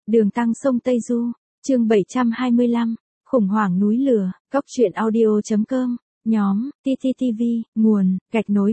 Đường Tăng sông Tây Du, chương 725, khủng hoảng núi lửa, Cóc truyện audio.com, nhóm, TTTV, nguồn, gạch nối.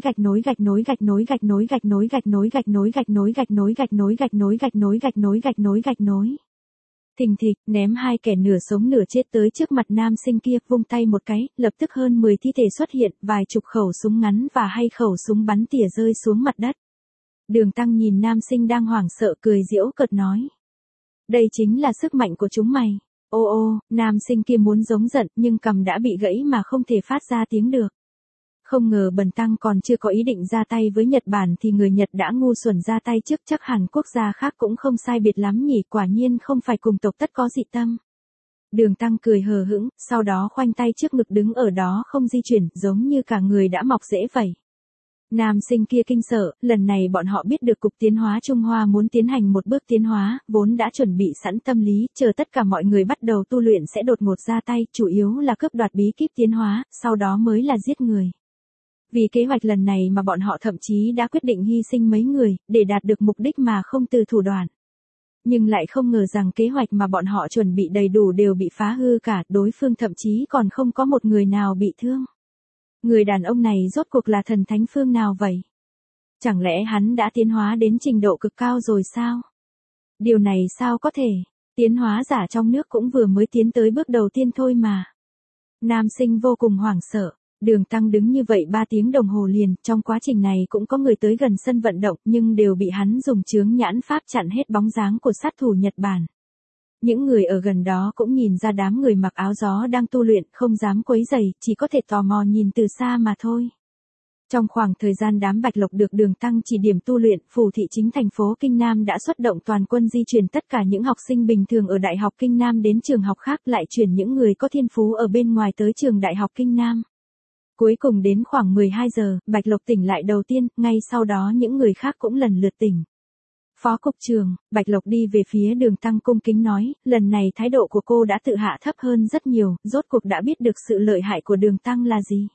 Thình thịch, ném hai kẻ nửa sống nửa chết tới trước mặt nam sinh kia, vung tay một cái, lập tức hơn 10 thi thể xuất hiện, vài chục khẩu súng ngắn và hay khẩu súng bắn tỉa rơi xuống mặt đất. Đường Tăng nhìn nam sinh đang hoảng sợ cười giễu cợt nói. Đây chính là sức mạnh của chúng mày. Ô ô, nam sinh kia muốn giống giận nhưng cằm đã bị gãy mà không thể phát ra tiếng được. Không ngờ Bần Tăng còn chưa có ý định ra tay với Nhật Bản thì người Nhật đã ngu xuẩn ra tay trước, chắc hẳn quốc gia khác cũng không sai biệt lắm nhỉ, quả nhiên không phải cùng tộc tất có dị tâm. Đường Tăng cười hờ hững, sau đó khoanh tay trước ngực đứng ở đó không di chuyển, giống như cả người đã mọc rễ vậy. Nam sinh kia kinh sợ, lần này bọn họ biết được Cục Tiến hóa Trung Hoa muốn tiến hành một bước tiến hóa, vốn đã chuẩn bị sẵn tâm lý, chờ tất cả mọi người bắt đầu tu luyện sẽ đột ngột ra tay, chủ yếu là cướp đoạt bí kíp tiến hóa, sau đó mới là giết người. Vì kế hoạch lần này mà bọn họ thậm chí đã quyết định hy sinh mấy người, để đạt được mục đích mà không từ thủ đoạn. Nhưng lại không ngờ rằng kế hoạch mà bọn họ chuẩn bị đầy đủ đều bị phá hư cả, đối phương thậm chí còn không có một người nào bị thương. Người đàn ông này rốt cuộc là thần thánh phương nào vậy? Chẳng lẽ hắn đã tiến hóa đến trình độ cực cao rồi sao? Điều này sao có thể? Tiến hóa giả trong nước cũng vừa mới tiến tới bước đầu tiên thôi mà. Nam sinh vô cùng hoảng sợ. Đường Tăng đứng như vậy 3 tiếng đồng hồ liền, trong quá trình này cũng có người tới gần sân vận động nhưng đều bị hắn dùng chướng nhãn pháp chặn hết bóng dáng của sát thủ Nhật Bản. Những người ở gần đó cũng nhìn ra đám người mặc áo gió đang tu luyện, không dám quấy rầy, chỉ có thể tò mò nhìn từ xa mà thôi. Trong khoảng thời gian đám Bạch Lộc được Đường Tăng chỉ điểm tu luyện, phủ thị chính thành phố Kinh Nam đã xuất động toàn quân di chuyển tất cả những học sinh bình thường ở Đại học Kinh Nam đến trường học khác, lại chuyển những người có thiên phú ở bên ngoài tới trường Đại học Kinh Nam. Cuối cùng đến khoảng 12 giờ, Bạch Lộc tỉnh lại đầu tiên, ngay sau đó những người khác cũng lần lượt tỉnh. Phó cục trưởng, Bạch Lộc đi về phía Đường Tăng cung kính nói, lần này thái độ của cô đã tự hạ thấp hơn rất nhiều, rốt cuộc đã biết được sự lợi hại của Đường Tăng là gì.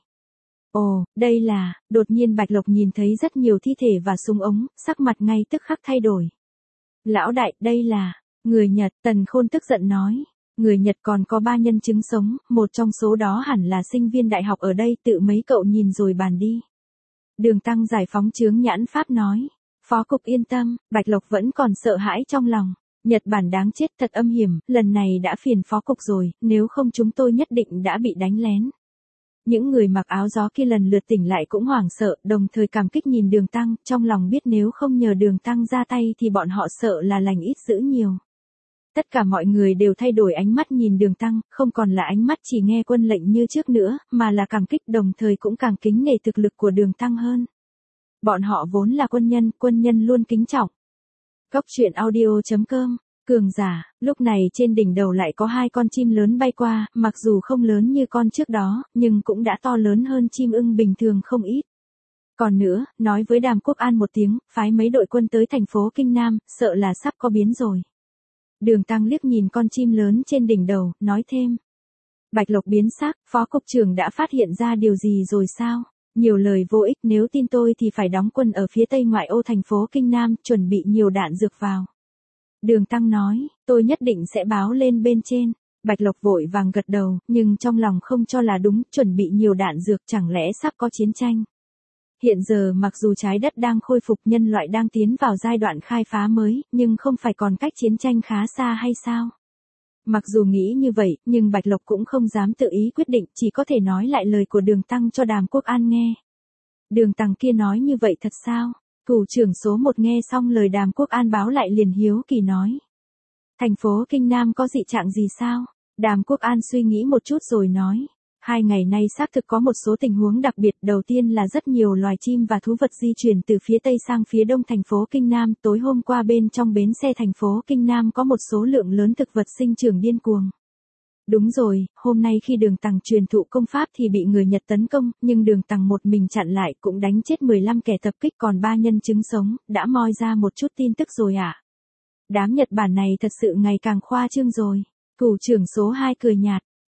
Ồ, đây là, đột nhiên Bạch Lộc nhìn thấy rất nhiều thi thể và súng ống, sắc mặt ngay tức khắc thay đổi. Lão đại, đây là, người Nhật, Tần Khôn tức giận nói. Người Nhật còn có 3 nhân chứng sống, một trong số đó hẳn là sinh viên đại học ở đây, tự mấy cậu nhìn rồi bàn đi. Đường Tăng giải phóng chướng nhãn pháp nói. Phó cục yên tâm, Bạch Lộc vẫn còn sợ hãi trong lòng. Nhật Bản đáng chết thật âm hiểm, lần này đã phiền phó cục rồi, nếu không chúng tôi nhất định đã bị đánh lén. Những người mặc áo gió kia lần lượt tỉnh lại cũng hoảng sợ, đồng thời cảm kích nhìn Đường Tăng, trong lòng biết nếu không nhờ Đường Tăng ra tay thì bọn họ sợ là lành ít dữ nhiều. Tất cả mọi người đều thay đổi ánh mắt nhìn Đường Tăng, không còn là ánh mắt chỉ nghe quân lệnh như trước nữa, mà là cảm kích đồng thời cũng càng kính nể thực lực của Đường Tăng hơn. Bọn họ vốn là quân nhân luôn kính trọng. Cóc truyện audio.com, cường giả, lúc này trên đỉnh đầu lại có 2 con chim lớn bay qua, mặc dù không lớn như con trước đó, nhưng cũng đã to lớn hơn chim ưng bình thường không ít. Còn nữa, nói với Đàm Quốc An một tiếng, phái mấy đội quân tới thành phố Kinh Nam, sợ là sắp có biến rồi. Đường Tăng liếc nhìn con chim lớn trên đỉnh đầu, nói thêm. Bạch Lộc biến sắc, phó cục trưởng đã phát hiện ra điều gì rồi sao? Nhiều lời vô ích, nếu tin tôi thì phải đóng quân ở phía tây ngoại ô thành phố Kinh Nam, chuẩn bị nhiều đạn dược vào. Đường Tăng nói, tôi nhất định sẽ báo lên bên trên. Bạch Lộc vội vàng gật đầu, nhưng trong lòng không cho là đúng, chuẩn bị nhiều đạn dược chẳng lẽ sắp có chiến tranh. Hiện giờ mặc dù trái đất đang khôi phục, nhân loại đang tiến vào giai đoạn khai phá mới, nhưng không phải còn cách chiến tranh khá xa hay sao? Mặc dù nghĩ như vậy, nhưng Bạch Lộc cũng không dám tự ý quyết định, chỉ có thể nói lại lời của Đường Tăng cho Đàm Quốc An nghe. Đường Tăng kia nói như vậy thật sao? Thủ trưởng số 1 nghe xong lời Đàm Quốc An báo lại liền hiếu kỳ nói. Thành phố Kinh Nam có dị trạng gì sao? Đàm Quốc An suy nghĩ một chút rồi nói. 2 ngày nay xác thực có một số tình huống đặc biệt, đầu tiên là rất nhiều loài chim và thú vật di chuyển từ phía Tây sang phía Đông thành phố Kinh Nam, tối hôm qua bên trong bến xe thành phố Kinh Nam có một số lượng lớn thực vật sinh trưởng điên cuồng. Đúng rồi, hôm nay khi Đường Tăng truyền thụ công pháp thì bị người Nhật tấn công, nhưng Đường Tăng một mình chặn lại cũng đánh chết 15 kẻ tập kích, còn 3 nhân chứng sống, đã moi ra một chút tin tức rồi ạ. Đám Nhật Bản này thật sự ngày càng khoa trương rồi. Thủ trưởng số 2 cười nhạt.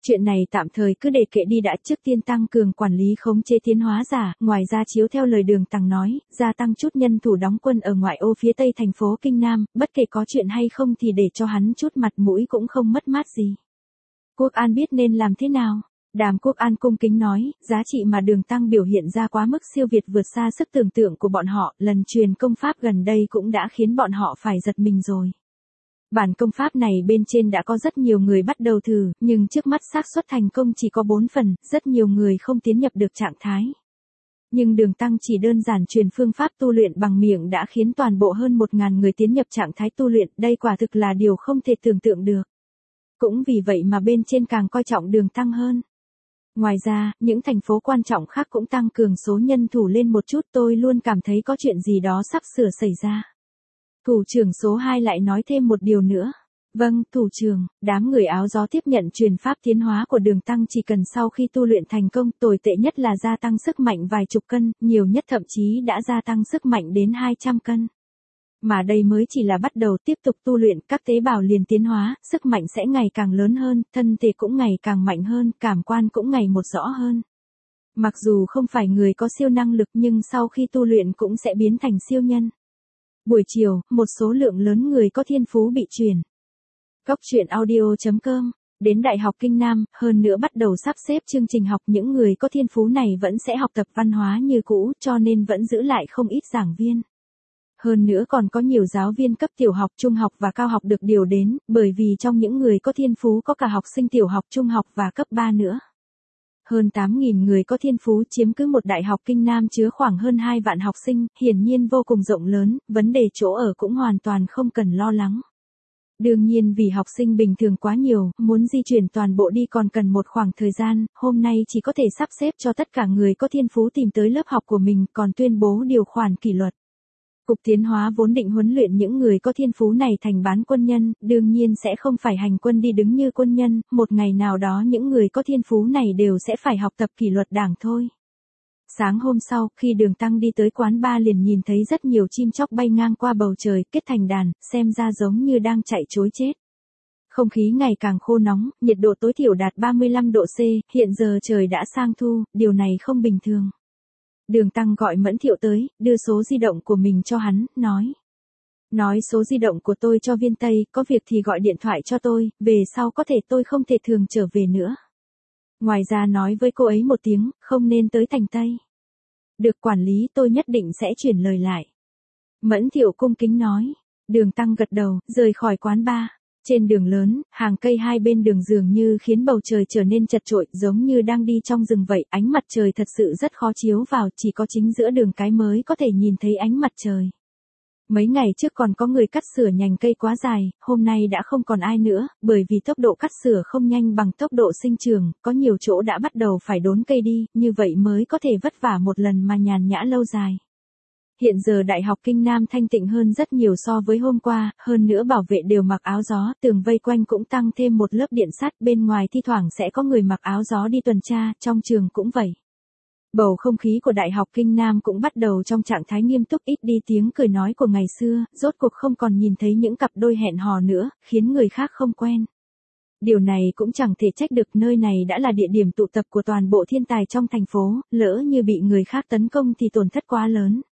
Chuyện này tạm thời cứ để kệ đi đã, trước tiên tăng cường quản lý khống chế tiến hóa giả, ngoài ra chiếu theo lời Đường Tăng nói, gia tăng chút nhân thủ đóng quân ở ngoại ô phía tây thành phố Kinh Nam, bất kể có chuyện hay không thì để cho hắn chút mặt mũi cũng không mất mát gì. Quốc An biết nên làm thế nào? Đàm Quốc An cung kính nói, giá trị mà Đường Tăng biểu hiện ra quá mức siêu việt vượt xa sức tưởng tượng của bọn họ, lần truyền công pháp gần đây cũng đã khiến bọn họ phải giật mình rồi. Bản công pháp này bên trên đã có rất nhiều người bắt đầu thử, nhưng trước mắt xác suất thành công chỉ có 4 phần, rất nhiều người không tiến nhập được trạng thái. Nhưng Đường Tăng chỉ đơn giản truyền phương pháp tu luyện bằng miệng đã khiến toàn bộ hơn 1.000 người tiến nhập trạng thái tu luyện, đây quả thực là điều không thể tưởng tượng được. Cũng vì vậy mà bên trên càng coi trọng Đường Tăng hơn. Ngoài ra, những thành phố quan trọng khác cũng tăng cường số nhân thủ lên một chút, tôi luôn cảm thấy có chuyện gì đó sắp sửa xảy ra. Thủ trưởng số 2 lại nói thêm một điều nữa. Vâng, thủ trưởng, đám người áo gió tiếp nhận truyền pháp tiến hóa của Đường Tăng chỉ cần sau khi tu luyện thành công, tồi tệ nhất là gia tăng sức mạnh vài chục cân, nhiều nhất thậm chí đã gia tăng sức mạnh đến 200 cân. Mà đây mới chỉ là bắt đầu, tiếp tục tu luyện, các tế bào liền tiến hóa, sức mạnh sẽ ngày càng lớn hơn, thân thể cũng ngày càng mạnh hơn, cảm quan cũng ngày một rõ hơn. Mặc dù không phải người có siêu năng lực nhưng sau khi tu luyện cũng sẽ biến thành siêu nhân. Buổi chiều, một số lượng lớn người có thiên phú bị truyền. Góc truyện audio.com. Đến Đại học Kinh Nam, hơn nữa bắt đầu sắp xếp chương trình học, những người có thiên phú này vẫn sẽ học tập văn hóa như cũ, cho nên vẫn giữ lại không ít giảng viên. Hơn nữa còn có nhiều giáo viên cấp tiểu học, trung học và cao học được điều đến, bởi vì trong những người có thiên phú có cả học sinh tiểu học, trung học và cấp 3 nữa. Hơn 8.000 người có thiên phú chiếm cứ một đại học Kinh Nam chứa khoảng hơn 2 vạn học sinh, hiển nhiên vô cùng rộng lớn, vấn đề chỗ ở cũng hoàn toàn không cần lo lắng. Đương nhiên vì học sinh bình thường quá nhiều, muốn di chuyển toàn bộ đi còn cần một khoảng thời gian, hôm nay chỉ có thể sắp xếp cho tất cả người có thiên phú tìm tới lớp học của mình, còn tuyên bố điều khoản kỷ luật. Cục Tiến hóa vốn định huấn luyện những người có thiên phú này thành bán quân nhân, đương nhiên sẽ không phải hành quân đi đứng như quân nhân, một ngày nào đó những người có thiên phú này đều sẽ phải học tập kỷ luật đảng thôi. Sáng hôm sau, khi Đường Tăng đi tới quán bar liền nhìn thấy rất nhiều chim chóc bay ngang qua bầu trời, kết thành đàn, xem ra giống như đang chạy trối chết. Không khí ngày càng khô nóng, nhiệt độ tối thiểu đạt 35 độ C, hiện giờ trời đã sang thu, điều này không bình thường. Đường Tăng gọi Mẫn Thiệu tới, đưa số di động của mình cho hắn, nói. Nói số di động của tôi cho Viên Tây, có việc thì gọi điện thoại cho tôi, về sau có thể tôi không thể thường trở về nữa. Ngoài ra nói với cô ấy một tiếng, không nên tới thành Tây. Được quản lý, tôi nhất định sẽ chuyển lời lại. Mẫn Thiệu cung kính nói. Đường Tăng gật đầu, rời khỏi quán bar. Trên đường lớn, hàng cây hai bên đường dường như khiến bầu trời trở nên chật chội, giống như đang đi trong rừng vậy, ánh mặt trời thật sự rất khó chiếu vào, chỉ có chính giữa đường cái mới có thể nhìn thấy ánh mặt trời. Mấy ngày trước còn có người cắt sửa nhành cây quá dài, hôm nay đã không còn ai nữa, bởi vì tốc độ cắt sửa không nhanh bằng tốc độ sinh trưởng, có nhiều chỗ đã bắt đầu phải đốn cây đi, như vậy mới có thể vất vả một lần mà nhàn nhã lâu dài. Hiện giờ Đại học Kinh Nam thanh tịnh hơn rất nhiều so với hôm qua, hơn nữa bảo vệ đều mặc áo gió, tường vây quanh cũng tăng thêm một lớp điện sắt, bên ngoài thi thoảng sẽ có người mặc áo gió đi tuần tra, trong trường cũng vậy. Bầu không khí của Đại học Kinh Nam cũng bắt đầu trong trạng thái nghiêm túc, ít đi tiếng cười nói của ngày xưa, rốt cuộc không còn nhìn thấy những cặp đôi hẹn hò nữa, khiến người khác không quen. Điều này cũng chẳng thể trách được, nơi này đã là địa điểm tụ tập của toàn bộ thiên tài trong thành phố, lỡ như bị người khác tấn công thì tổn thất quá lớn.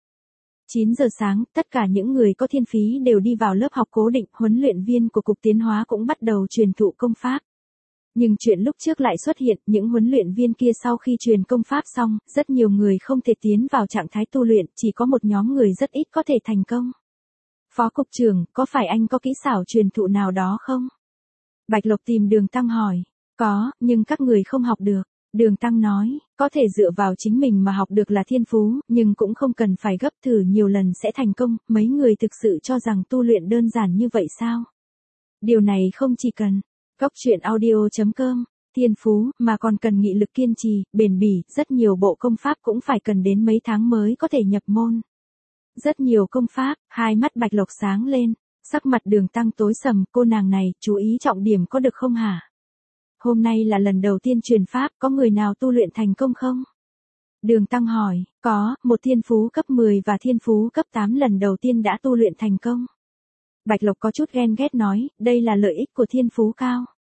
9 giờ sáng, tất cả những người có thiên phí đều đi vào lớp học cố định, huấn luyện viên của Cục Tiến hóa cũng bắt đầu truyền thụ công pháp. Nhưng chuyện lúc trước lại xuất hiện, những huấn luyện viên kia sau khi truyền công pháp xong, rất nhiều người không thể tiến vào trạng thái tu luyện, chỉ có một nhóm người rất ít có thể thành công. Phó Cục trưởng, có phải anh có kỹ xảo truyền thụ nào đó không? Bạch Lộc tìm Đường Tăng hỏi. Có, nhưng các người không học được. Đường Tăng nói, có thể dựa vào chính mình mà học được là thiên phú, nhưng cũng không cần phải gấp thử nhiều lần sẽ thành công, mấy người thực sự cho rằng tu luyện đơn giản như vậy sao? Điều này không chỉ cần góc truyện audio.com, thiên phú, mà còn cần nghị lực kiên trì, bền bỉ, rất nhiều bộ công pháp cũng phải cần đến mấy tháng mới có thể nhập môn. Rất nhiều công pháp, hai mắt Bạch Lộc sáng lên, sắc mặt Đường Tăng tối sầm, cô nàng này, chú ý trọng điểm có được không hả? Hôm nay là lần đầu tiên truyền pháp, có người nào tu luyện thành công không? Đường Tăng hỏi, có, một thiên phú cấp 10 và thiên phú cấp 8 lần đầu tiên đã tu luyện thành công. Bạch Lộc có chút ghen ghét nói, đây là lợi ích của thiên phú cao.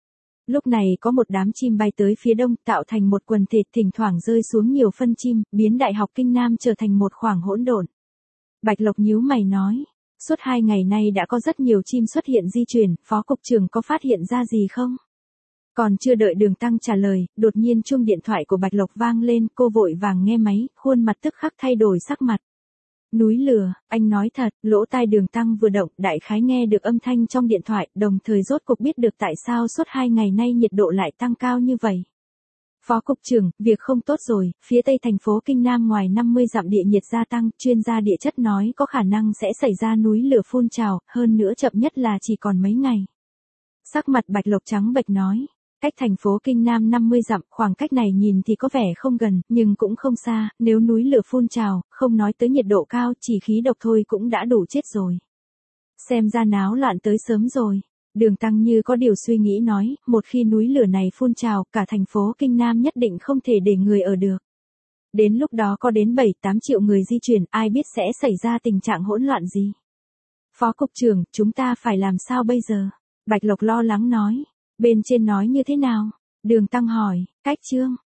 Lúc này có một đám chim bay tới phía đông tạo thành một quần thể, thỉnh thoảng rơi xuống nhiều phân chim, biến Đại học Kinh Nam trở thành một khoảng hỗn độn. Bạch Lộc nhíu mày nói, suốt 2 ngày nay đã có rất nhiều chim xuất hiện di chuyển, phó cục trưởng có phát hiện ra gì không? Còn chưa đợi Đường Tăng trả lời, đột nhiên chuông điện thoại của Bạch Lộc vang lên, cô vội vàng nghe máy, khuôn mặt tức khắc thay đổi sắc mặt. Núi lửa, anh nói thật, lỗ tai Đường Tăng vừa động, đại khái nghe được âm thanh trong điện thoại, đồng thời rốt cục biết được tại sao suốt 2 ngày nay nhiệt độ lại tăng cao như vậy. Phó cục trưởng, việc không tốt rồi, phía tây thành phố Kinh Nam ngoài 50 dặm địa nhiệt gia tăng, chuyên gia địa chất nói có khả năng sẽ xảy ra núi lửa phun trào, hơn nữa chậm nhất là chỉ còn mấy ngày. Sắc mặt Bạch Lộc trắng bệch nói, cách thành phố Kinh Nam 50 dặm, khoảng cách này nhìn thì có vẻ không gần, nhưng cũng không xa, nếu núi lửa phun trào, không nói tới nhiệt độ cao, chỉ khí độc thôi cũng đã đủ chết rồi. Xem ra náo loạn tới sớm rồi. Đường Tăng như có điều suy nghĩ nói, một khi núi lửa này phun trào, cả thành phố Kinh Nam nhất định không thể để người ở được. Đến lúc đó có đến 7-8 triệu người di chuyển, ai biết sẽ xảy ra tình trạng hỗn loạn gì. Phó cục trưởng, chúng ta phải làm sao bây giờ? Bạch Lộc lo lắng nói. Bên trên nói như thế nào? Đường Tăng hỏi, cách chương.